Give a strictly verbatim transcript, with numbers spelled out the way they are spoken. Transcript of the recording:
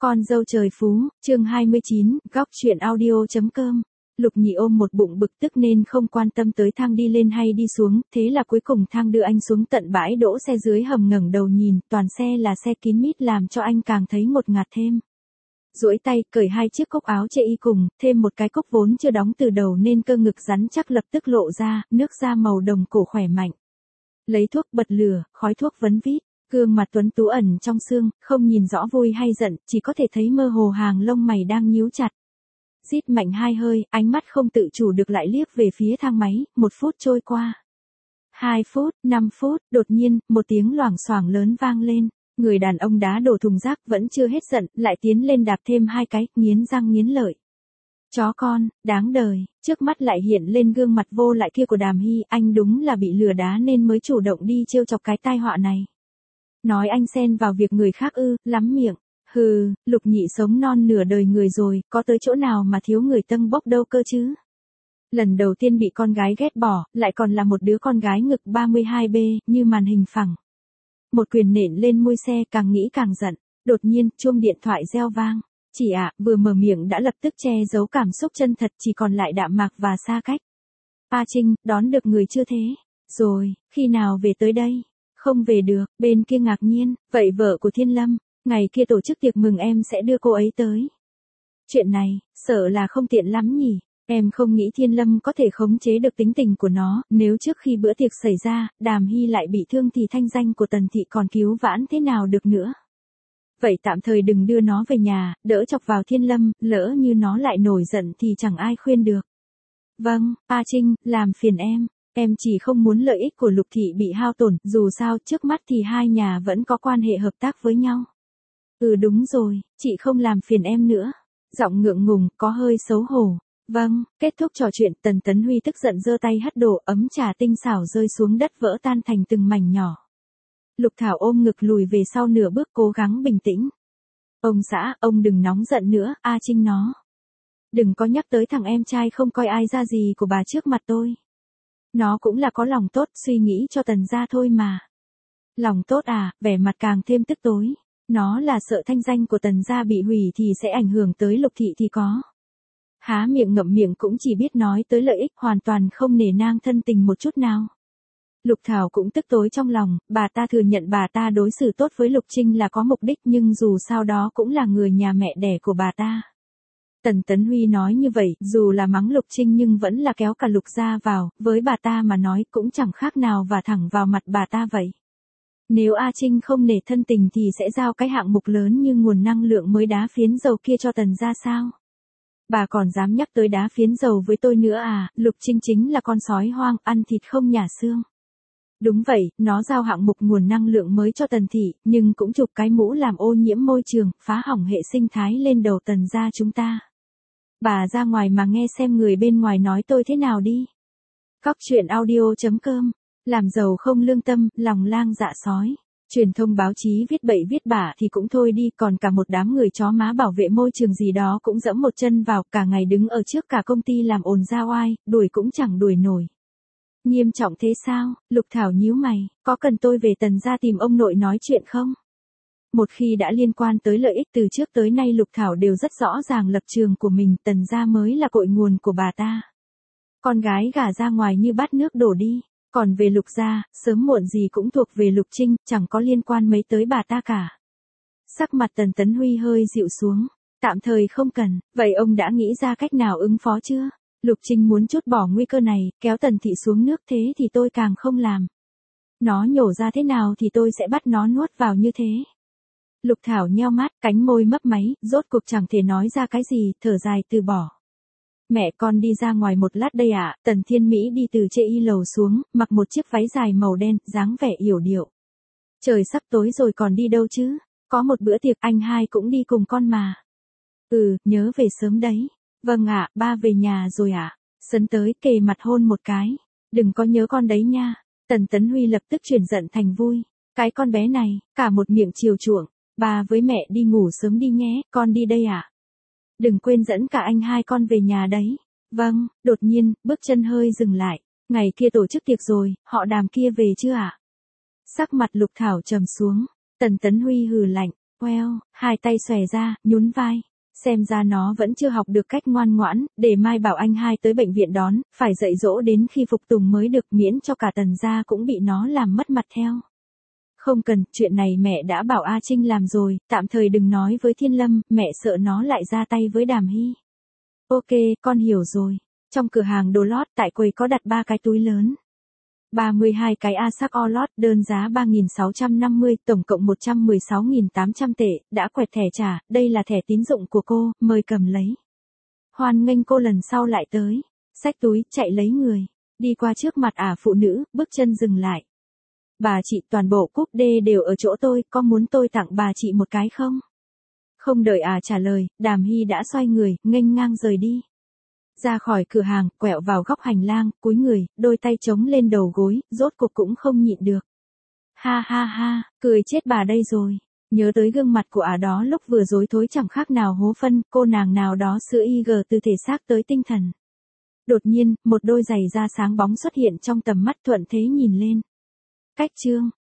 Con dâu trời phú, chương hai mươi chín, góc chuyện audio.com. Lục Nhị ôm một bụng bực tức nên không quan tâm tới thang đi lên hay đi xuống, thế là cuối cùng thang đưa anh xuống tận bãi đỗ xe dưới hầm, ngẩng đầu nhìn, toàn xe là xe kín mít làm cho anh càng thấy ngột ngạt thêm. Duỗi tay, cởi hai chiếc cúc áo chê y cùng, thêm một cái cúc vốn chưa đóng từ đầu nên cơ ngực rắn chắc lập tức lộ ra, nước da màu đồng cổ khỏe mạnh. Lấy thuốc bật lửa, khói thuốc vấn vít. Gương mặt tuấn tú ẩn trong sương, không nhìn rõ vui hay giận, chỉ có thể thấy mơ hồ hàng lông mày đang nhíu chặt. Rít mạnh hai hơi, ánh mắt không tự chủ được lại liếc về phía thang máy, một phút trôi qua. Hai phút, năm phút, đột nhiên, một tiếng loảng xoảng lớn vang lên. Người đàn ông đá đổ thùng rác vẫn chưa hết giận, lại tiến lên đạp thêm hai cái, nghiến răng nghiến lợi. Chó con, đáng đời, trước mắt lại hiện lên gương mặt vô lại kia của Đàm Hy, anh đúng là bị lừa đá nên mới chủ động đi trêu chọc cái tai họa này. Nói anh xen vào việc người khác ư, lắm miệng. Hừ, Lục Nhị sống non nửa đời người rồi, có tới chỗ nào mà thiếu người tâng bốc đâu cơ chứ. Lần đầu tiên bị con gái ghét bỏ, lại còn là một đứa con gái ngực ba mươi hai B, như màn hình phẳng. Một quyền nện lên môi xe, càng nghĩ càng giận. Đột nhiên, chuông điện thoại reo vang. Chị ạ, vừa mở miệng đã lập tức che giấu cảm xúc chân thật, chỉ còn lại đạm mạc và xa cách. A Trinh, đón được người chưa thế? Rồi, khi nào về tới đây? Không về được, bên kia ngạc nhiên, vậy vợ của Thiên Lâm, ngày kia tổ chức tiệc mừng em sẽ đưa cô ấy tới. Chuyện này, sợ là không tiện lắm nhỉ, em không nghĩ Thiên Lâm có thể khống chế được tính tình của nó, nếu trước khi bữa tiệc xảy ra, Đàm Hy lại bị thương thì thanh danh của Tần Thị còn cứu vãn thế nào được nữa. Vậy tạm thời đừng đưa nó về nhà, đỡ chọc vào Thiên Lâm, lỡ như nó lại nổi giận thì chẳng ai khuyên được. Vâng, A Trinh, làm phiền em. Em chỉ không muốn lợi ích của Lục Thị bị hao tổn, dù sao trước mắt thì hai nhà vẫn có quan hệ hợp tác với nhau. Ừ đúng rồi, chị không làm phiền em nữa. Giọng ngượng ngùng, có hơi xấu hổ. Vâng, kết thúc trò chuyện, Tần Tấn Huy tức giận giơ tay hất đổ ấm trà tinh xảo rơi xuống đất vỡ tan thành từng mảnh nhỏ. Lục Thảo ôm ngực lùi về sau nửa bước cố gắng bình tĩnh. Ông xã, ông đừng nóng giận nữa, A Trinh nó. Đừng có nhắc tới thằng em trai không coi ai ra gì của bà trước mặt tôi. Nó cũng là có lòng tốt, suy nghĩ cho Tần gia thôi mà. Lòng tốt à, vẻ mặt càng thêm tức tối. Nó là sợ thanh danh của Tần gia bị hủy thì sẽ ảnh hưởng tới Lục Thị thì có. Há miệng ngậm miệng cũng chỉ biết nói tới lợi ích, hoàn toàn không nể nang thân tình một chút nào. Lục Thảo cũng tức tối trong lòng, bà ta thừa nhận bà ta đối xử tốt với Lục Trinh là có mục đích, nhưng dù sao đó cũng là người nhà mẹ đẻ của bà ta. Tần Tấn Huy nói như vậy, dù là mắng Lục Trinh nhưng vẫn là kéo cả Lục gia vào, với bà ta mà nói cũng chẳng khác nào và thẳng vào mặt bà ta vậy. Nếu A Trinh không nể thân tình thì sẽ giao cái hạng mục lớn như nguồn năng lượng mới đá phiến dầu kia cho Tần gia sao? Bà còn dám nhắc tới đá phiến dầu với tôi nữa à, Lục Trinh chính là con sói hoang, ăn thịt không nhả xương. Đúng vậy, nó giao hạng mục nguồn năng lượng mới cho Tần Thị, nhưng cũng chụp cái mũ làm ô nhiễm môi trường, phá hỏng hệ sinh thái lên đầu Tần gia chúng ta. Bà ra ngoài mà nghe xem người bên ngoài nói tôi thế nào đi. Góc chuyện audio.com. Làm giàu không lương tâm, lòng lang dạ sói. Truyền thông báo chí viết bậy viết bạ thì cũng thôi đi, còn cả một đám người chó má bảo vệ môi trường gì đó cũng dẫm một chân vào, cả ngày đứng ở trước cả công ty làm ồn ra oai, đuổi cũng chẳng đuổi nổi. Nghiêm trọng thế sao? Lục Thảo nhíu mày, có cần tôi về Tần gia tìm ông nội nói chuyện không? Một khi đã liên quan tới lợi ích, từ trước tới nay Lục Thảo đều rất rõ ràng lập trường của mình, Tần gia mới là cội nguồn của bà ta. Con gái gả ra ngoài như bát nước đổ đi, còn về Lục gia, sớm muộn gì cũng thuộc về Lục Trinh, chẳng có liên quan mấy tới bà ta cả. Sắc mặt Tần Tấn Huy hơi dịu xuống, tạm thời không cần, vậy ông đã nghĩ ra cách nào ứng phó chưa? Lục Trinh muốn trút bỏ nguy cơ này, kéo Tần Thị xuống nước, thế thì tôi càng không làm. Nó nhổ ra thế nào thì tôi sẽ bắt nó nuốt vào như thế. Lục Thảo nheo mắt, cánh môi mấp máy, rốt cuộc chẳng thể nói ra cái gì, thở dài từ bỏ. Mẹ con đi ra ngoài một lát đây ạ. Tần Thiên Mỹ đi từ chê y lầu xuống, mặc một chiếc váy dài màu đen, dáng vẻ yểu điệu. Trời sắp tối rồi còn đi đâu chứ? Có một bữa tiệc, anh hai cũng đi cùng con mà. Ừ, nhớ về sớm đấy. Vâng ạ, ba về nhà rồi ạ. Sấn tới, kề mặt hôn một cái. Đừng có nhớ con đấy nha. Tần Tấn Huy lập tức chuyển giận thành vui. Cái con bé này, cả một miệng chiều chuộng. Bà với mẹ đi ngủ sớm đi nhé, con đi đây ạ. Đừng quên dẫn cả anh hai con về nhà đấy. Vâng, đột nhiên, bước chân hơi dừng lại. Ngày kia tổ chức tiệc rồi, họ Đàm kia về chưa ạ? Sắc mặt Lục Thảo trầm xuống. Tần Tấn Huy hừ lạnh. Well, hai tay xòe ra, nhún vai. Xem ra nó vẫn chưa học được cách ngoan ngoãn, để mai bảo anh hai tới bệnh viện đón, phải dạy dỗ đến khi phục tùng mới được, miễn cho cả Tần gia cũng bị nó làm mất mặt theo. Không cần, chuyện này mẹ đã bảo A Trinh làm rồi, tạm thời đừng nói với Thiên Lâm, mẹ sợ nó lại ra tay với Đàm Hy. Ok, con hiểu rồi. Trong cửa hàng đồ lót tại quầy có đặt ba cái túi lớn. ba mươi hai cái A sắc o lót, đơn giá ba nghìn sáu trăm năm mươi, tổng cộng một trăm mười sáu nghìn tám trăm tệ, đã quẹt thẻ trả, đây là thẻ tín dụng của cô, mời cầm lấy. Hoan nghênh cô lần sau lại tới. Xách túi, chạy lấy người. Đi qua trước mặt ả phụ nữ, bước chân dừng lại. Bà chị, toàn bộ cúp đê đều ở chỗ tôi, có muốn tôi tặng bà chị một cái không? Không đợi ả trả lời, Đàm Hy đã xoay người, nghênh ngang rời đi. Ra khỏi cửa hàng, quẹo vào góc hành lang, cúi người, đôi tay chống lên đầu gối, rốt cuộc cũng không nhịn được. Ha ha ha, cười chết bà đây rồi. Nhớ tới gương mặt của ả đó lúc vừa dối thối chẳng khác nào hố phân, cô nàng nào đó sữa y gờ từ thể xác tới tinh thần. Đột nhiên, một đôi giày da sáng bóng xuất hiện trong tầm mắt, thuận thế nhìn lên. Cách chương